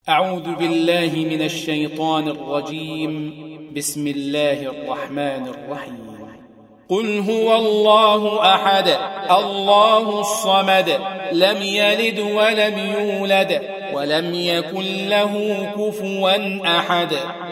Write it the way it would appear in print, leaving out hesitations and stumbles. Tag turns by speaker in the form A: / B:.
A: أعوذ بالله من الشيطان الرجيم. بسم الله الرحمن الرحيم. قل هو الله أحد الله الصمد لم يلد ولم يولد ولم يكن له كفوا أحد.